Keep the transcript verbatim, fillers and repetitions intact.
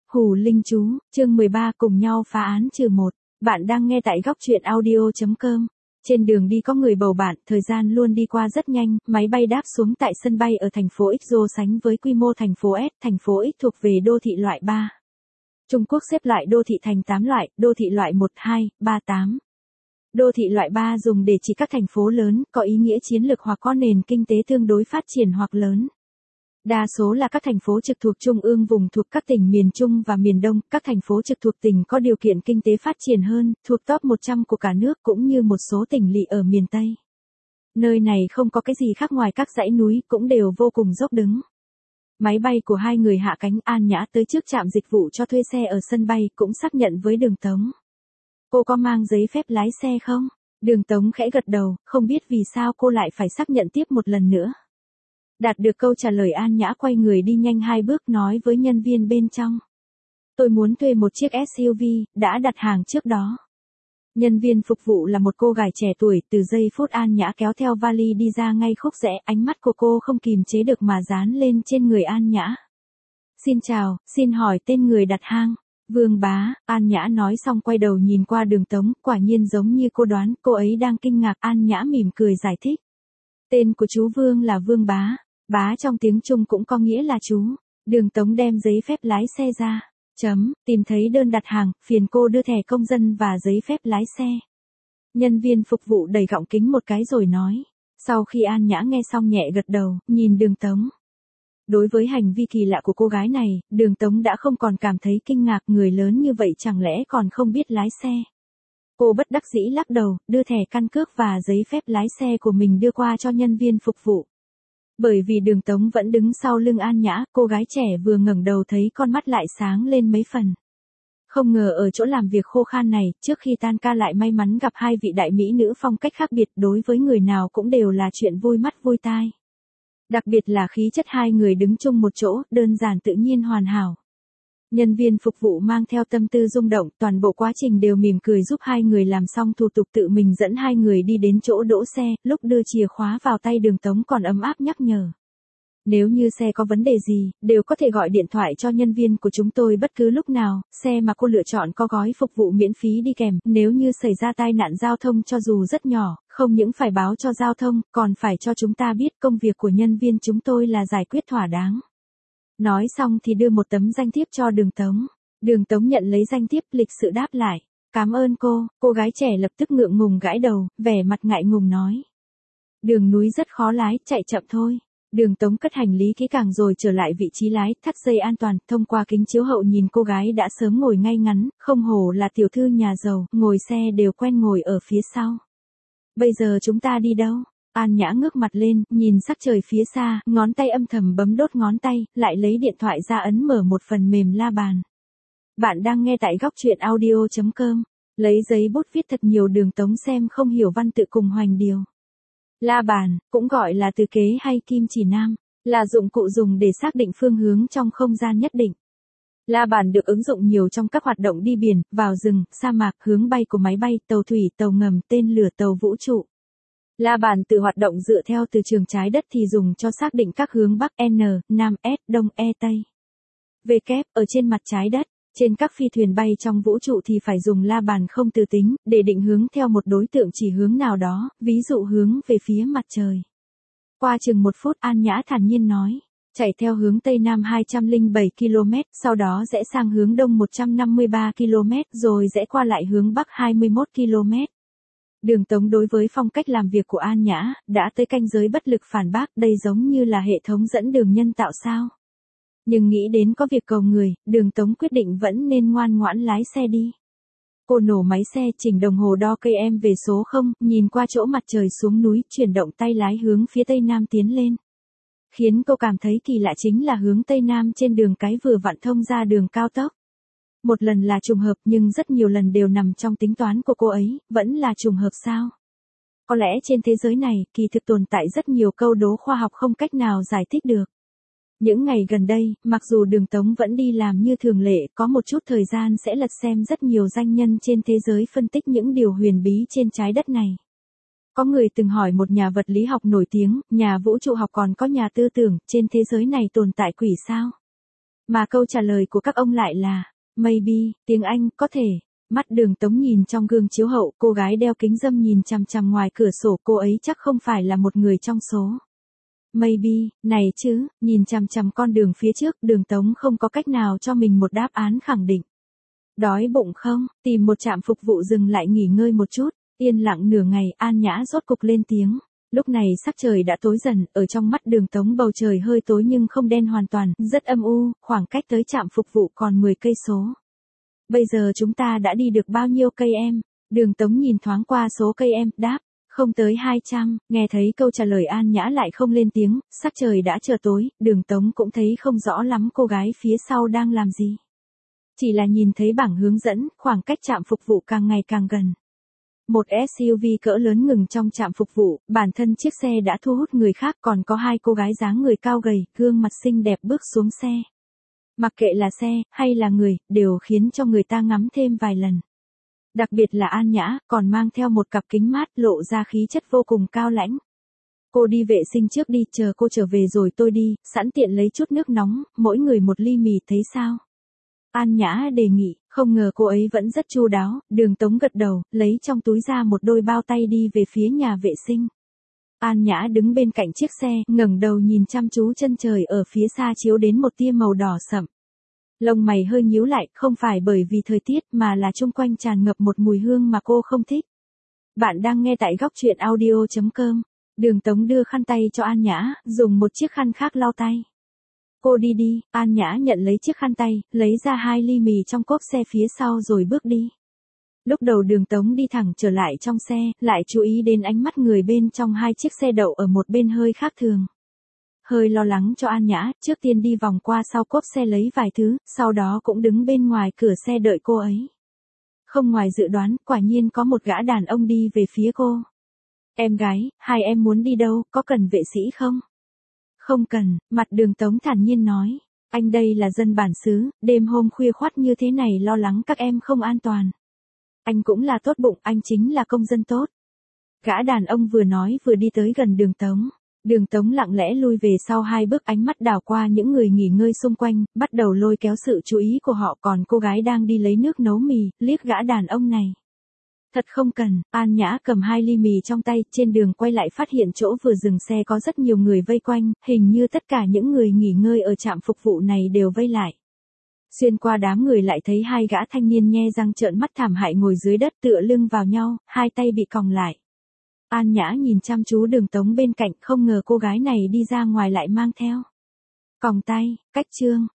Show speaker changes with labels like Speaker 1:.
Speaker 1: Hù Linh Chú, chương mười ba cùng nhau phá án trừ một. Bạn đang nghe tại góc truyện audio.com. Trên đường đi có người bầu bạn, thời gian luôn đi qua rất nhanh, máy bay đáp xuống tại sân bay ở thành phố X so sánh với quy mô thành phố S, thành phố X thuộc về đô thị loại ba. Trung Quốc xếp loại đô thị thành tám loại, đô thị loại một, hai, ba, tám. Đô thị loại ba dùng để chỉ các thành phố lớn, có ý nghĩa chiến lược hoặc có nền kinh tế tương đối phát triển hoặc lớn. Đa số là các thành phố trực thuộc trung ương vùng thuộc các tỉnh miền Trung và miền Đông, các thành phố trực thuộc tỉnh có điều kiện kinh tế phát triển hơn, thuộc top một trăm của cả nước cũng như một số tỉnh lỵ ở miền Tây. Nơi này không có cái gì khác ngoài các dãy núi cũng đều vô cùng dốc đứng. Máy bay của hai người hạ cánh, An Nhã tới trước trạm dịch vụ cho thuê xe ở sân bay cũng xác nhận với Đường Tống. Cô có mang giấy phép lái xe không? Đường Tống khẽ gật đầu, không biết vì sao cô lại phải xác nhận tiếp một lần nữa. Đạt được câu trả lời, An Nhã quay người đi nhanh hai bước nói với nhân viên bên trong. Tôi muốn thuê một chiếc ét u vê, đã đặt hàng trước đó. Nhân viên phục vụ là một cô gái trẻ tuổi, từ giây phút An Nhã kéo theo vali đi ra ngay khúc rẽ, ánh mắt của cô không kìm chế được mà dán lên trên người An Nhã. Xin chào, xin hỏi tên người đặt hàng. Vương Bá, An Nhã nói xong quay đầu nhìn qua Đường Tống, quả nhiên giống như cô đoán, cô ấy đang kinh ngạc. An Nhã mỉm cười giải thích. Tên của chú Vương là Vương Bá. Bá trong tiếng Trung cũng có nghĩa là chú. Đường Tống đem giấy phép lái xe ra. Chấm, tìm thấy đơn đặt hàng, phiền cô đưa thẻ công dân và giấy phép lái xe. Nhân viên phục vụ đẩy gọng kính một cái rồi nói. Sau khi An Nhã nghe xong nhẹ gật đầu, nhìn Đường Tống. Đối với hành vi kỳ lạ của cô gái này, Đường Tống đã không còn cảm thấy kinh ngạc, người lớn như vậy chẳng lẽ còn không biết lái xe. Cô bất đắc dĩ lắc đầu, đưa thẻ căn cước và giấy phép lái xe của mình đưa qua cho nhân viên phục vụ. Bởi vì Đường Tống vẫn đứng sau lưng An Nhã, cô gái trẻ vừa ngẩng đầu thấy con mắt lại sáng lên mấy phần. Không ngờ ở chỗ làm việc khô khan này, trước khi tan ca lại may mắn gặp hai vị đại mỹ nữ phong cách khác biệt, đối với người nào cũng đều là chuyện vui mắt vui tai. Đặc biệt là khí chất hai người đứng chung một chỗ, đơn giản tự nhiên hoàn hảo. Nhân viên phục vụ mang theo tâm tư rung động, toàn bộ quá trình đều mỉm cười giúp hai người làm xong thủ tục, tự mình dẫn hai người đi đến chỗ đỗ xe, lúc đưa chìa khóa vào tay Đường Tống còn ấm áp nhắc nhở. Nếu như xe có vấn đề gì, đều có thể gọi điện thoại cho nhân viên của chúng tôi bất cứ lúc nào, xe mà cô lựa chọn có gói phục vụ miễn phí đi kèm, nếu như xảy ra tai nạn giao thông cho dù rất nhỏ, không những phải báo cho giao thông, còn phải cho chúng ta biết, công việc của nhân viên chúng tôi là giải quyết thỏa đáng. Nói xong thì đưa một tấm danh thiếp cho Đường Tống. Đường Tống nhận lấy danh thiếp, lịch sự đáp lại. Cảm ơn cô, cô gái trẻ lập tức ngượng ngùng gãi đầu, vẻ mặt ngại ngùng nói. Đường núi rất khó lái, chạy chậm thôi. Đường Tống cất hành lý kỹ càng rồi trở lại vị trí lái, thắt dây an toàn, thông qua kính chiếu hậu nhìn cô gái đã sớm ngồi ngay ngắn, không hổ là tiểu thư nhà giàu, ngồi xe đều quen ngồi ở phía sau. Bây giờ chúng ta đi đâu? An Nhã ngước mặt lên, nhìn sắc trời phía xa, ngón tay âm thầm bấm đốt ngón tay, lại lấy điện thoại ra ấn mở một phần mềm la bàn. Bạn đang nghe tại góc truyện audio.com. Lấy giấy bút viết thật nhiều, Đường Tống xem không hiểu văn tự cùng hoành điều. La bàn, cũng gọi là từ kế hay kim chỉ nam, là dụng cụ dùng để xác định phương hướng trong không gian nhất định. La bàn được ứng dụng nhiều trong các hoạt động đi biển, vào rừng, sa mạc, hướng bay của máy bay, tàu thủy, tàu ngầm, tên lửa, tàu vũ trụ. La bàn tự hoạt động dựa theo từ trường trái đất thì dùng cho xác định các hướng Bắc N, Nam S, Đông E, Tây. V kép, ở trên mặt trái đất, trên các phi thuyền bay trong vũ trụ thì phải dùng la bàn không từ tính, để định hướng theo một đối tượng chỉ hướng nào đó, ví dụ hướng về phía mặt trời. Qua chừng một phút, An Nhã thản nhiên nói, chạy theo hướng Tây Nam hai trăm lẻ bảy ki lô mét, sau đó rẽ sang hướng Đông một trăm năm mươi ba ki lô mét, rồi rẽ qua lại hướng Bắc hai mươi mốt ki lô mét. Đường Tống đối với phong cách làm việc của An Nhã, đã tới ranh giới bất lực phản bác, đây giống như là hệ thống dẫn đường nhân tạo sao. Nhưng nghĩ đến có việc cầu người, Đường Tống quyết định vẫn nên ngoan ngoãn lái xe đi. Cô nổ máy xe, chỉnh đồng hồ đo cây em về số không, nhìn qua chỗ mặt trời xuống núi, chuyển động tay lái hướng phía Tây Nam tiến lên. Khiến cô cảm thấy kỳ lạ chính là hướng Tây Nam trên đường cái vừa vặn thông ra đường cao tốc. Một lần là trùng hợp nhưng rất nhiều lần đều nằm trong tính toán của cô ấy, vẫn là trùng hợp sao? Có lẽ trên thế giới này, kỳ thực tồn tại rất nhiều câu đố khoa học không cách nào giải thích được. Những ngày gần đây, mặc dù Đường Tống vẫn đi làm như thường lệ, có một chút thời gian sẽ lật xem rất nhiều danh nhân trên thế giới phân tích những điều huyền bí trên trái đất này. Có người từng hỏi một nhà vật lý học nổi tiếng, nhà vũ trụ học còn có nhà tư tưởng, trên thế giới này tồn tại quỷ sao? Mà câu trả lời của các ông lại là, maybe, tiếng Anh, có thể. Mắt Đường Tống nhìn trong gương chiếu hậu, cô gái đeo kính râm nhìn chằm chằm ngoài cửa sổ, cô ấy chắc không phải là một người trong số. Maybe, này chứ, nhìn chằm chằm con đường phía trước, Đường Tống không có cách nào cho mình một đáp án khẳng định. Đói bụng không, tìm một trạm phục vụ dừng lại nghỉ ngơi một chút, yên lặng nửa ngày, An Nhã rốt cục lên tiếng. Lúc này sắc trời đã tối dần, ở trong mắt Đường Tống bầu trời hơi tối nhưng không đen hoàn toàn, rất âm u, khoảng cách tới trạm phục vụ còn mười cây số. Bây giờ chúng ta đã đi được bao nhiêu cây em? Đường Tống nhìn thoáng qua số cây em, đáp, không tới hai trăm, nghe thấy câu trả lời An Nhã lại không lên tiếng, sắc trời đã trở tối, Đường Tống cũng thấy không rõ lắm cô gái phía sau đang làm gì. Chỉ là nhìn thấy bảng hướng dẫn, khoảng cách trạm phục vụ càng ngày càng gần. Một ét u vê cỡ lớn ngừng trong trạm phục vụ, bản thân chiếc xe đã thu hút người khác, còn có hai cô gái dáng người cao gầy, gương mặt xinh đẹp bước xuống xe. Mặc kệ là xe, hay là người, đều khiến cho người ta ngắm thêm vài lần. Đặc biệt là An Nhã, còn mang theo một cặp kính mát lộ ra khí chất vô cùng cao lãnh. Cô đi vệ sinh trước đi, chờ cô trở về rồi tôi đi, sẵn tiện lấy chút nước nóng, mỗi người một ly mì thấy sao? An Nhã đề nghị, không ngờ cô ấy vẫn rất chu đáo, Đường Tống gật đầu, lấy trong túi ra một đôi bao tay đi về phía nhà vệ sinh. An Nhã đứng bên cạnh chiếc xe, ngẩng đầu nhìn chăm chú chân trời ở phía xa chiếu đến một tia màu đỏ sậm. Lông mày hơi nhíu lại, không phải bởi vì thời tiết mà là chung quanh tràn ngập một mùi hương mà cô không thích. Bạn đang nghe tại góc truyện audio chấm com. Đường Tống đưa khăn tay cho An Nhã, dùng một chiếc khăn khác lau tay. Cô đi đi, An Nhã nhận lấy chiếc khăn tay, lấy ra hai ly mì trong cốp xe phía sau rồi bước đi. Lúc đầu Đường Tống đi thẳng trở lại trong xe, lại chú ý đến ánh mắt người bên trong hai chiếc xe đậu ở một bên hơi khác thường. Hơi lo lắng cho An Nhã, trước tiên đi vòng qua sau cốp xe lấy vài thứ, sau đó cũng đứng bên ngoài cửa xe đợi cô ấy. Không ngoài dự đoán, quả nhiên có một gã đàn ông đi về phía cô. Em gái, hai em muốn đi đâu, có cần vệ sĩ không? Không cần, mặt Đường Tống thản nhiên nói. Anh đây là dân bản xứ, đêm hôm khuya khoắt như thế này lo lắng các em không an toàn. Anh cũng là tốt bụng, anh chính là công dân tốt. Gã đàn ông vừa nói vừa đi tới gần Đường Tống. Đường Tống lặng lẽ lui về sau hai bước, ánh mắt đảo qua những người nghỉ ngơi xung quanh, bắt đầu lôi kéo sự chú ý của họ, còn cô gái đang đi lấy nước nấu mì, liếc gã đàn ông này. Thật không cần, An Nhã cầm hai ly mì trong tay, trên đường quay lại phát hiện chỗ vừa dừng xe có rất nhiều người vây quanh, hình như tất cả những người nghỉ ngơi ở trạm phục vụ này đều vây lại. Xuyên qua đám người lại thấy hai gã thanh niên nhe răng trợn mắt thảm hại ngồi dưới đất tựa lưng vào nhau, hai tay bị còng lại. An Nhã nhìn chăm chú Đường Tống bên cạnh, không ngờ cô gái này đi ra ngoài lại mang theo còng tay, cách chương,